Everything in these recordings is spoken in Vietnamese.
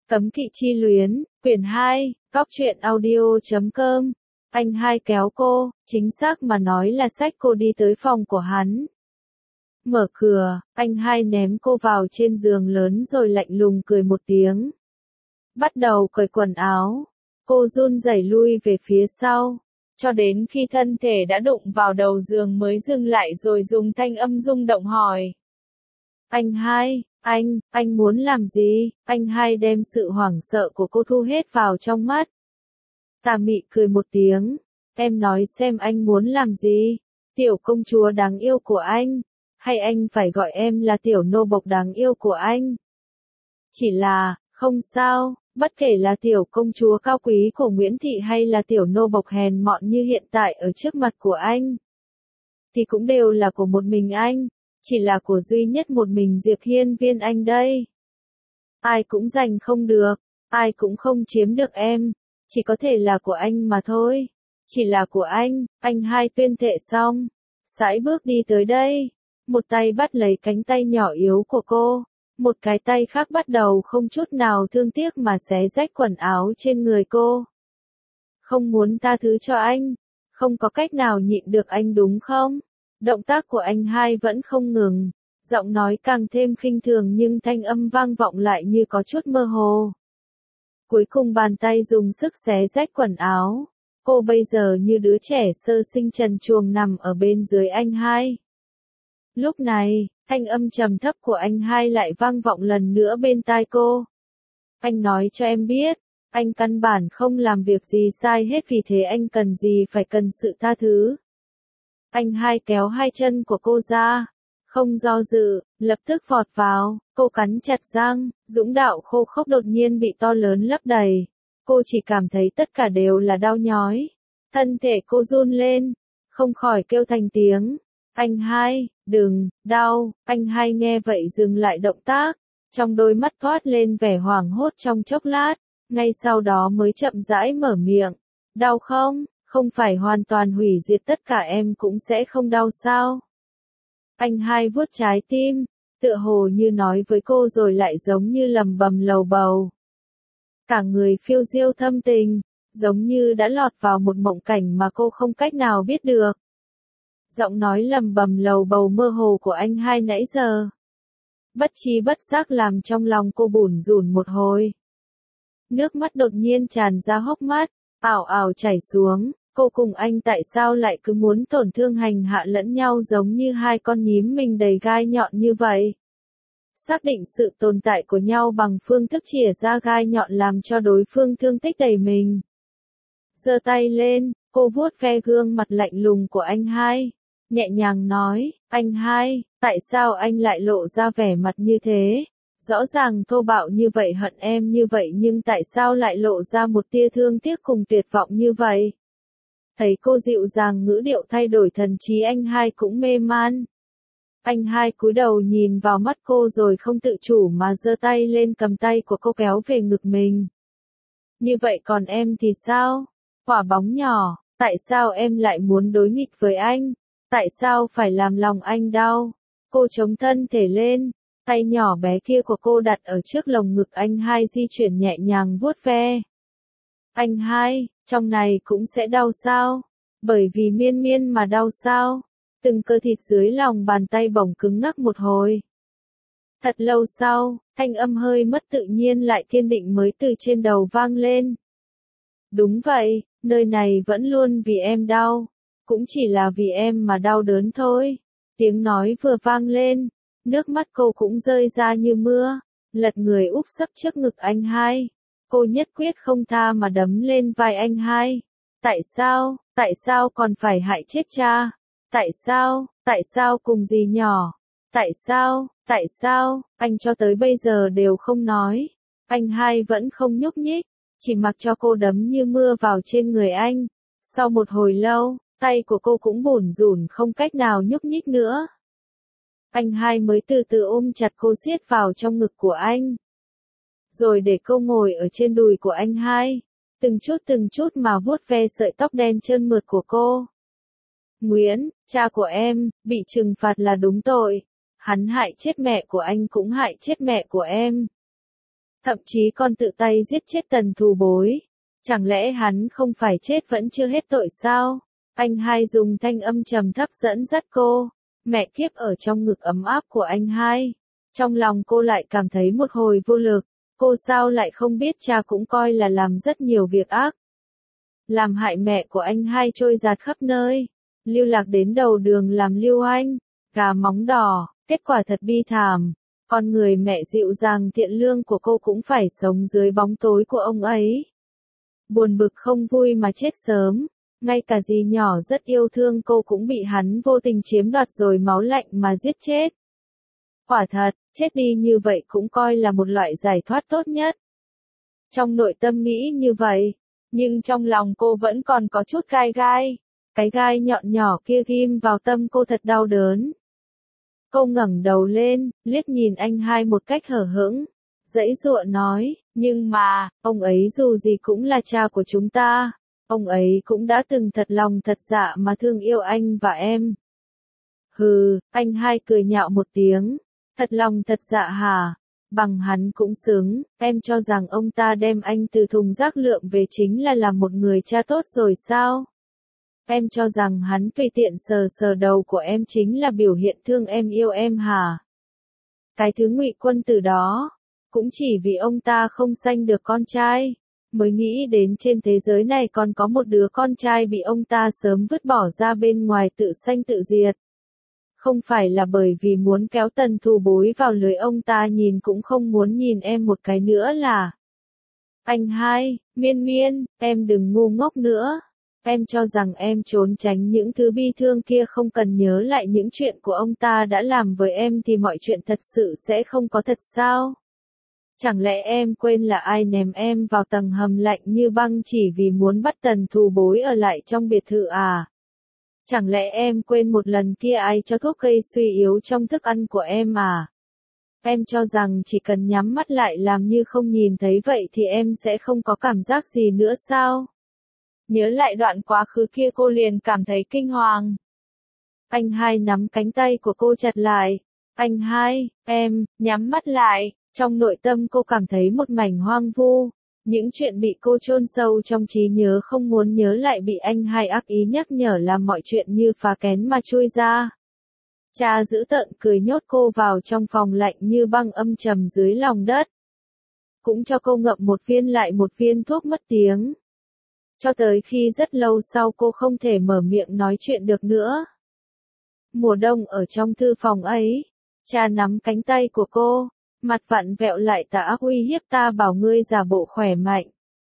Cấm kỵ chi luyến, quyển 2, Góc truyện audio.com. Anh hai kéo cô, chính xác mà nói là xách cô đi tới phòng của hắn. Mở cửa, anh hai ném cô vào trên giường lớn rồi lạnh lùng cười một tiếng. Bắt đầu cởi quần áo, cô run rẩy lui về phía sau, cho đến khi thân thể đã đụng vào đầu giường mới dừng lại rồi dùng thanh âm rung động hỏi. Anh hai, anh muốn làm gì? Anh hai đem sự hoảng sợ của cô thu hết vào trong mắt. Tà mị cười một tiếng, em nói xem anh muốn làm gì? Tiểu công chúa đáng yêu của anh, hay anh phải gọi em là tiểu nô bộc đáng yêu của anh? Chỉ là, không sao, bất kể là tiểu công chúa cao quý của Nguyễn Thị hay là tiểu nô bộc hèn mọn như hiện tại ở trước mặt của anh, thì cũng đều là của một mình anh, chỉ là của duy nhất một mình Diệp Hiên Viên anh đây. Ai cũng giành không được, ai cũng không chiếm được em, chỉ có thể là của anh mà thôi. Chỉ là của anh hai tuyên thệ xong, sải bước đi tới đây, một tay bắt lấy cánh tay nhỏ yếu của cô, một cái tay khác bắt đầu không chút nào thương tiếc mà xé rách quần áo trên người cô. Không muốn tha thứ cho anh, không có cách nào nhịn được anh đúng không? Động tác của anh hai vẫn không ngừng, giọng nói càng thêm khinh thường nhưng thanh âm vang vọng lại như có chút mơ hồ. Cuối cùng bàn tay dùng sức xé rách quần áo, cô bây giờ như đứa trẻ sơ sinh trần truồng nằm ở bên dưới anh hai. Lúc này, thanh âm trầm thấp của anh hai lại vang vọng lần nữa bên tai cô. Anh nói cho em biết, anh căn bản không làm việc gì sai hết vì thế anh cần gì phải cần sự tha thứ. Anh hai kéo hai chân của cô ra, không do dự, lập tức vọt vào, cô cắn chặt răng, dũng đạo khô khốc đột nhiên bị to lớn lấp đầy. Cô chỉ cảm thấy tất cả đều là đau nhói. Thân thể cô run lên, không khỏi kêu thành tiếng. Anh hai, đừng, đau. Anh hai nghe vậy dừng lại động tác, trong đôi mắt toát lên vẻ hoảng hốt trong chốc lát, ngay sau đó mới chậm rãi mở miệng. Đau không? Không phải hoàn toàn hủy diệt tất cả em cũng sẽ không đau sao? Anh hai vuốt trái tim, tựa hồ như nói với cô rồi lại giống như lầm bầm lầu bầu. Cả người phiêu diêu thâm tình, giống như đã lọt vào một mộng cảnh mà cô không cách nào biết được. Giọng nói lầm bầm lầu bầu mơ hồ của anh hai nãy giờ, bất tri bất giác làm trong lòng cô bủn rủn một hồi. Nước mắt đột nhiên tràn ra hốc mắt, ảo ảo chảy xuống. Cô cùng anh tại sao lại cứ muốn tổn thương hành hạ lẫn nhau giống như hai con nhím mình đầy gai nhọn như vậy? Xác định sự tồn tại của nhau bằng phương thức chĩa ra gai nhọn làm cho đối phương thương tích đầy mình. Giơ tay lên, cô vuốt ve gương mặt lạnh lùng của anh hai, nhẹ nhàng nói, anh hai, tại sao anh lại lộ ra vẻ mặt như thế? Rõ ràng thô bạo như vậy hận em như vậy nhưng tại sao lại lộ ra một tia thương tiếc cùng tuyệt vọng như vậy? Thấy cô dịu dàng ngữ điệu thay đổi thần trí anh hai cũng mê man. Anh hai cúi đầu nhìn vào mắt cô rồi không tự chủ mà giơ tay lên cầm tay của cô kéo về ngực mình. Như vậy còn em thì sao? Quả bóng nhỏ, tại sao em lại muốn đối nghịch với anh? Tại sao phải làm lòng anh đau? Cô chống thân thể lên, tay nhỏ bé kia của cô đặt ở trước lồng ngực anh hai di chuyển nhẹ nhàng vuốt ve. Anh hai, trong này cũng sẽ đau sao? Bởi vì miên miên mà đau sao? Từng cơ thịt dưới lòng bàn tay bỗng cứng ngắc một hồi. Thật lâu sau, thanh âm hơi mất tự nhiên lại kiên định mới từ trên đầu vang lên. Đúng vậy, nơi này vẫn luôn vì em đau. Cũng chỉ là vì em mà đau đớn thôi. Tiếng nói vừa vang lên, nước mắt cô cũng rơi ra như mưa, lật người úp sấp trước ngực anh hai. Cô nhất quyết không tha mà đấm lên vai anh hai. Tại sao còn phải hại chết cha? Tại sao cùng dì nhỏ? Tại sao, anh cho tới bây giờ đều không nói. Anh hai vẫn không nhúc nhích, chỉ mặc cho cô đấm như mưa vào trên người anh. Sau một hồi lâu, tay của cô cũng bủn rủn không cách nào nhúc nhích nữa. Anh hai mới từ từ ôm chặt cô siết vào trong ngực của anh. Rồi để cô ngồi ở trên đùi của anh hai, từng chút mà vuốt ve sợi tóc đen trơn mượt của cô. Nguyễn, cha của em, bị trừng phạt là đúng tội. Hắn hại chết mẹ của anh cũng hại chết mẹ của em. thậm chí còn tự tay giết chết Tần Thù Bối. Chẳng lẽ hắn không phải chết vẫn chưa hết tội sao? Anh hai dùng thanh âm trầm thấp dẫn dắt cô. Mẹ kiếp ở trong ngực ấm áp của anh hai. Trong lòng cô lại cảm thấy một hồi vô lực. Cô sao lại không biết cha cũng coi là làm rất nhiều việc ác. Làm hại mẹ của anh hai trôi dạt khắp nơi. Lưu lạc đến đầu đường làm lưu anh. Gà móng đỏ, kết quả thật bi thảm. Con người mẹ dịu dàng thiện lương của cô cũng phải sống dưới bóng tối của ông ấy. Buồn bực không vui mà chết sớm. Ngay cả dì nhỏ rất yêu thương cô cũng bị hắn vô tình chiếm đoạt rồi máu lạnh mà giết chết. Quả thật, chết đi như vậy cũng coi là một loại giải thoát tốt nhất. Trong nội tâm nghĩ như vậy, nhưng trong lòng cô vẫn còn có chút gai gai. Cái gai nhọn nhỏ kia ghim vào tâm cô thật đau đớn. Cô ngẩng đầu lên, liếc nhìn anh hai một cách hờ hững. Giãy giụa nói, nhưng mà, ông ấy dù gì cũng là cha của chúng ta. Ông ấy cũng đã từng thật lòng thật dạ mà thương yêu anh và em. Hừ, anh hai cười nhạo một tiếng. Thật lòng thật dạ hả? Bằng hắn cũng xứng, em cho rằng ông ta đem anh từ thùng rác lượm về chính là làm một người cha tốt rồi sao? Em cho rằng hắn tùy tiện sờ sờ đầu của em chính là biểu hiện thương em yêu em hả? Cái thứ Ngụy Quân Tử đó, cũng chỉ vì ông ta không sanh được con trai, mới nghĩ đến trên thế giới này còn có một đứa con trai bị ông ta sớm vứt bỏ ra bên ngoài tự sanh tự diệt. Không phải là bởi vì muốn kéo Tần Thù Bối vào lưới ông ta nhìn cũng không muốn nhìn em một cái nữa là. Anh hai, Miên Miên, em đừng ngu ngốc nữa. Em cho rằng em trốn tránh những thứ bi thương kia không cần nhớ lại những chuyện của ông ta đã làm với em thì mọi chuyện thật sự sẽ không có thật sao? Chẳng lẽ em quên là ai ném em vào tầng hầm lạnh như băng chỉ vì muốn bắt Tần Thù Bối ở lại trong biệt thự à? Chẳng lẽ em quên một lần kia ai cho thuốc gây suy yếu trong thức ăn của em à? Em cho rằng chỉ cần nhắm mắt lại làm như không nhìn thấy vậy thì em sẽ không có cảm giác gì nữa sao? Nhớ lại đoạn quá khứ kia cô liền cảm thấy kinh hoàng. Anh hai nắm cánh tay của cô chặt lại. Anh hai, em, nhắm mắt lại. Trong nội tâm cô cảm thấy một mảnh hoang vu. Những chuyện bị cô chôn sâu trong trí nhớ không muốn nhớ lại bị anh hai ác ý nhắc nhở làm mọi chuyện như phá kén mà chui ra. Cha dữ tợn cười nhốt cô vào trong phòng lạnh như băng âm trầm dưới lòng đất. Cũng cho cô ngậm một viên lại một viên thuốc mất tiếng. Cho tới khi rất lâu sau cô không thể mở miệng nói chuyện được nữa. Mùa đông ở trong thư phòng ấy, cha nắm cánh tay của cô, mặt vặn vẹo lại ta ác uy hiếp ta bảo ngươi giả bộ khỏe mạnh.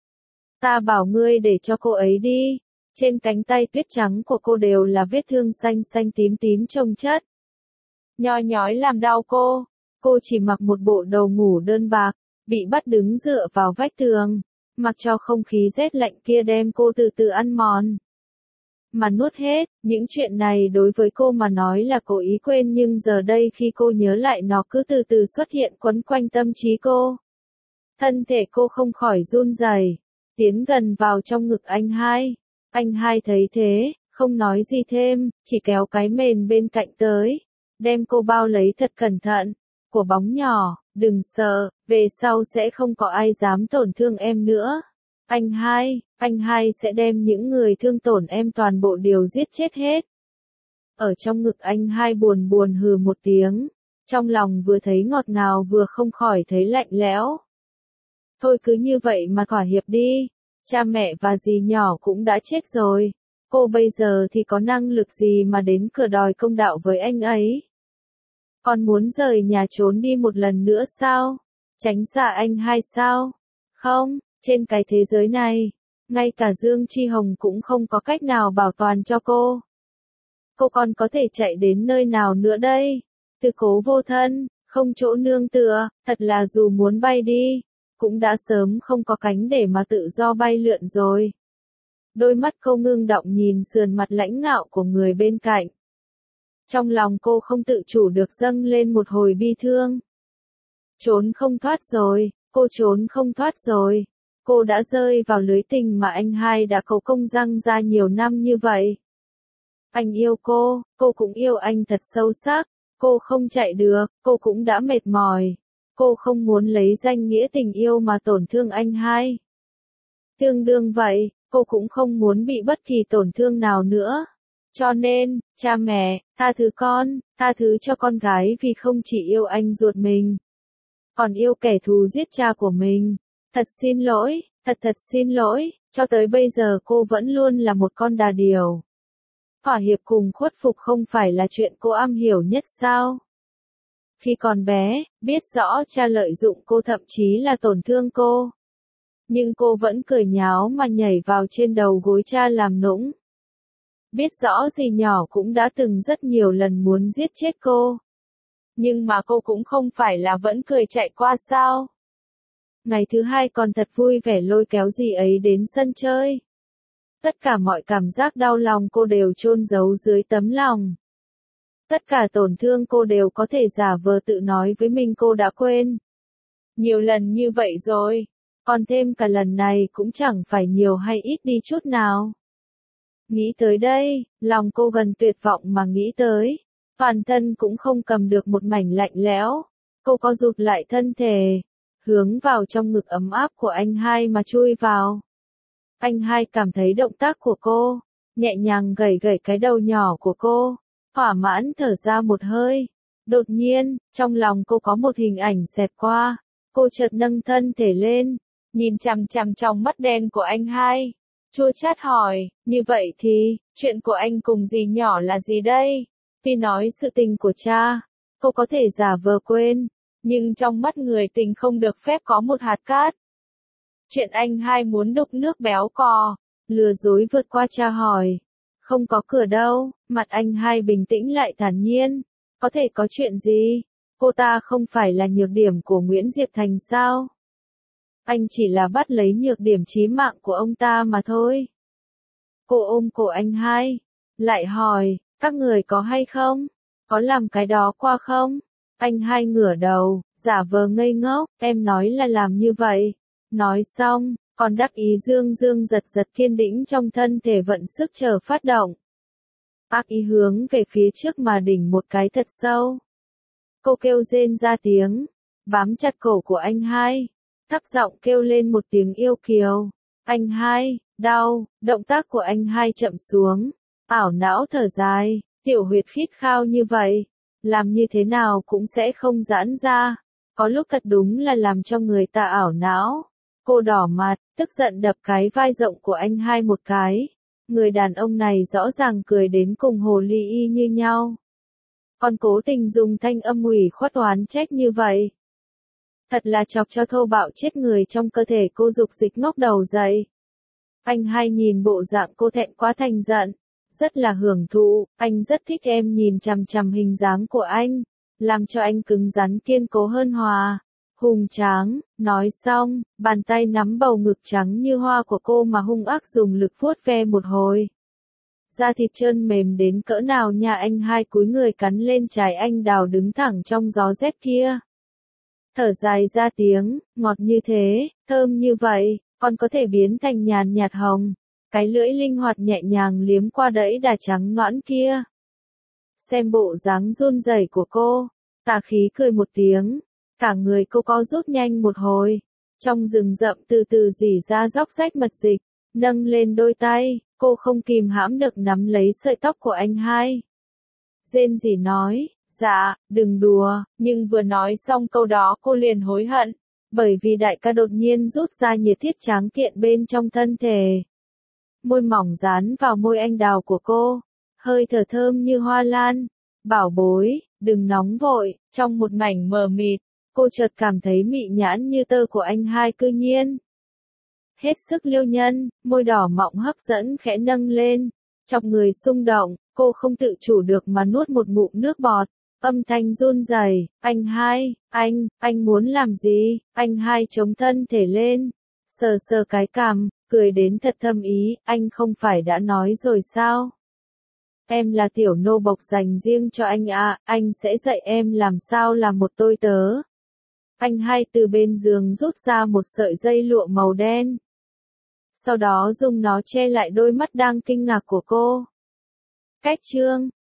Ta bảo ngươi để cho cô ấy đi, trên cánh tay tuyết trắng của cô đều là vết thương xanh xanh tím tím chồng chất. Nhoi nhói làm đau cô chỉ mặc một bộ đồ ngủ đơn bạc, bị bắt đứng dựa vào vách tường. Mặc cho không khí rét lạnh kia đem cô từ từ ăn mòn. Mà nuốt hết, những chuyện này đối với cô mà nói là cố ý quên nhưng giờ đây khi cô nhớ lại nó cứ từ từ xuất hiện quấn quanh tâm trí cô. Thân thể cô không khỏi run rẩy, tiến gần vào trong ngực anh hai. Anh hai thấy thế, không nói gì thêm, chỉ kéo cái mền bên cạnh tới, đem cô bao lấy thật cẩn thận. Của bóng nhỏ, đừng sợ, về sau sẽ không có ai dám tổn thương em nữa. Anh hai sẽ đem những người thương tổn em toàn bộ đều giết chết hết. Ở trong ngực anh hai buồn buồn hừ một tiếng, trong lòng vừa thấy ngọt ngào vừa không khỏi thấy lạnh lẽo. Thôi cứ như vậy mà thỏa hiệp đi, cha mẹ và dì nhỏ cũng đã chết rồi, cô bây giờ thì có năng lực gì mà đến cửa đòi công đạo với anh ấy. Còn muốn rời nhà trốn đi một lần nữa sao? Tránh xa anh hai sao? Không, trên cái thế giới này, ngay cả Dương Chi Hồng cũng không có cách nào bảo toàn cho cô. Cô còn có thể chạy đến nơi nào nữa đây? Tư Cố vô thân, không chỗ nương tựa, thật là dù muốn bay đi, cũng đã sớm không có cánh để mà tự do bay lượn rồi. Đôi mắt cô ngưng động nhìn sườn mặt lãnh ngạo của người bên cạnh. Trong lòng cô không tự chủ được dâng lên một hồi bi thương. Trốn không thoát rồi, cô trốn không thoát rồi. Cô đã rơi vào lưới tình mà anh hai đã cầu công răng ra nhiều năm như vậy. Anh yêu cô cũng yêu anh thật sâu sắc. Cô không chạy được, cô cũng đã mệt mỏi. Cô không muốn lấy danh nghĩa tình yêu mà tổn thương anh hai. Tương đương vậy, cô cũng không muốn bị bất kỳ tổn thương nào nữa. Cho nên, cha mẹ, tha thứ con, tha thứ cho con gái vì không chỉ yêu anh ruột mình, còn yêu kẻ thù giết cha của mình. Thật xin lỗi, thật xin lỗi, cho tới bây giờ cô vẫn luôn là một con đà điểu. Thỏa hiệp cùng khuất phục không phải là chuyện cô am hiểu nhất sao? Khi còn bé, biết rõ cha lợi dụng cô thậm chí là tổn thương cô. Nhưng cô vẫn cười nháo mà nhảy vào trên đầu gối cha làm nũng. Biết rõ dì nhỏ cũng đã từng rất nhiều lần muốn giết chết cô. Nhưng mà cô cũng không phải là vẫn cười chạy qua sao? Ngày thứ hai còn thật vui vẻ lôi kéo dì ấy đến sân chơi. Tất cả mọi cảm giác đau lòng cô đều chôn giấu dưới tấm lòng. Tất cả tổn thương cô đều có thể giả vờ tự nói với mình cô đã quên. Nhiều lần như vậy rồi, còn thêm cả lần này cũng chẳng phải nhiều hay ít đi chút nào. Nghĩ tới đây, lòng cô gần tuyệt vọng mà nghĩ tới. Toàn thân cũng không cầm được một mảnh lạnh lẽo. Cô có rụt lại thân thể, hướng vào trong ngực ấm áp của anh hai mà chui vào. Anh hai cảm thấy động tác của cô, nhẹ nhàng gẩy gẩy cái đầu nhỏ của cô, thỏa mãn thở ra một hơi. Đột nhiên, trong lòng cô có một hình ảnh xẹt qua, cô chợt nâng thân thể lên, nhìn chằm chằm trong mắt đen của anh hai, chua chát hỏi, như vậy thì, chuyện của anh cùng dì nhỏ là gì đây? Tuy nói sự tình của cha, cô có thể giả vờ quên, nhưng trong mắt người tình không được phép có một hạt cát. Chuyện anh hai muốn đục nước béo cò, lừa dối vượt qua cha hỏi. Không có cửa đâu, mặt anh hai bình tĩnh lại thản nhiên. Có thể có chuyện gì? Cô ta không phải là nhược điểm của Nguyễn Diệp Thành sao? Anh chỉ là bắt lấy nhược điểm chí mạng của ông ta mà thôi. Cô ôm cổ anh hai, lại hỏi, các người có hay không? Có làm cái đó qua không? Anh hai ngửa đầu, giả vờ ngây ngốc, em nói là làm như vậy. Nói xong, còn đắc ý dương dương giật giật kiên đĩnh trong thân thể vận sức chờ phát động. Ác ý hướng về phía trước mà đỉnh một cái thật sâu. Cô kêu rên ra tiếng, bám chặt cổ của anh hai, thấp giọng kêu lên một tiếng yêu kiều. Anh hai, đau, động tác của anh hai chậm xuống, ảo não thở dài, tiểu huyệt khít khao như vậy, làm như thế nào cũng sẽ không giãn ra, có lúc thật đúng là làm cho người ta ảo não. Cô đỏ mặt, tức giận đập cái vai rộng của anh hai một cái. Người đàn ông này rõ ràng cười đến cùng hồ ly y như nhau. Còn cố tình dùng thanh âm ủy khuất oán trách như vậy. Thật là chọc cho thô bạo chết người trong cơ thể cô dục dịch ngóc đầu dậy. Anh hai nhìn bộ dạng cô thẹn quá thành giận. Rất là hưởng thụ, anh rất thích em nhìn chằm chằm hình dáng của anh. Làm cho anh cứng rắn kiên cố hơn hòa. Hùng tráng, nói xong, bàn tay nắm bầu ngực trắng như hoa của cô mà hung ác dùng lực vuốt ve một hồi. Da thịt trơn mềm đến cỡ nào nha, anh hai cúi người cắn lên trái anh đào đứng thẳng trong gió rét kia. Thở dài ra tiếng, ngọt như thế, thơm như vậy, còn có thể biến thành nhàn nhạt hồng. Cái lưỡi linh hoạt nhẹ nhàng liếm qua đẫy đà trắng nõn kia. Xem bộ dáng run rẩy của cô, tà khí cười một tiếng. Cả người cô co rút nhanh một hồi, trong rừng rậm từ từ rỉ ra róc rách mật dịch, nâng lên đôi tay, cô không kìm hãm được nắm lấy sợi tóc của anh hai. Rên rỉ nói, dạ, đừng đùa, nhưng vừa nói xong câu đó cô liền hối hận, bởi vì đại ca đột nhiên rút ra nhiệt thiết tráng kiện bên trong thân thể. Môi mỏng dán vào môi anh đào của cô, hơi thở thơm như hoa lan, bảo bối, đừng nóng vội, trong một mảnh mờ mịt. Cô chợt cảm thấy mị nhãn như tơ của anh hai cư nhiên. Hết sức liêu nhân, môi đỏ mọng hấp dẫn khẽ nâng lên. Trong người xung động, cô không tự chủ được mà nuốt một ngụm nước bọt. Âm thanh run rẩy, anh hai, anh muốn làm gì? Anh hai chống thân thể lên. Sờ sờ cái cằm, cười đến thật thâm ý, anh không phải đã nói rồi sao? Em là tiểu nô bộc dành riêng cho anh à, anh sẽ dạy em làm sao làm một tôi tớ. Anh hai từ bên giường rút ra một sợi dây lụa màu đen. Sau đó dùng nó che lại đôi mắt đang kinh ngạc của cô. Cách chương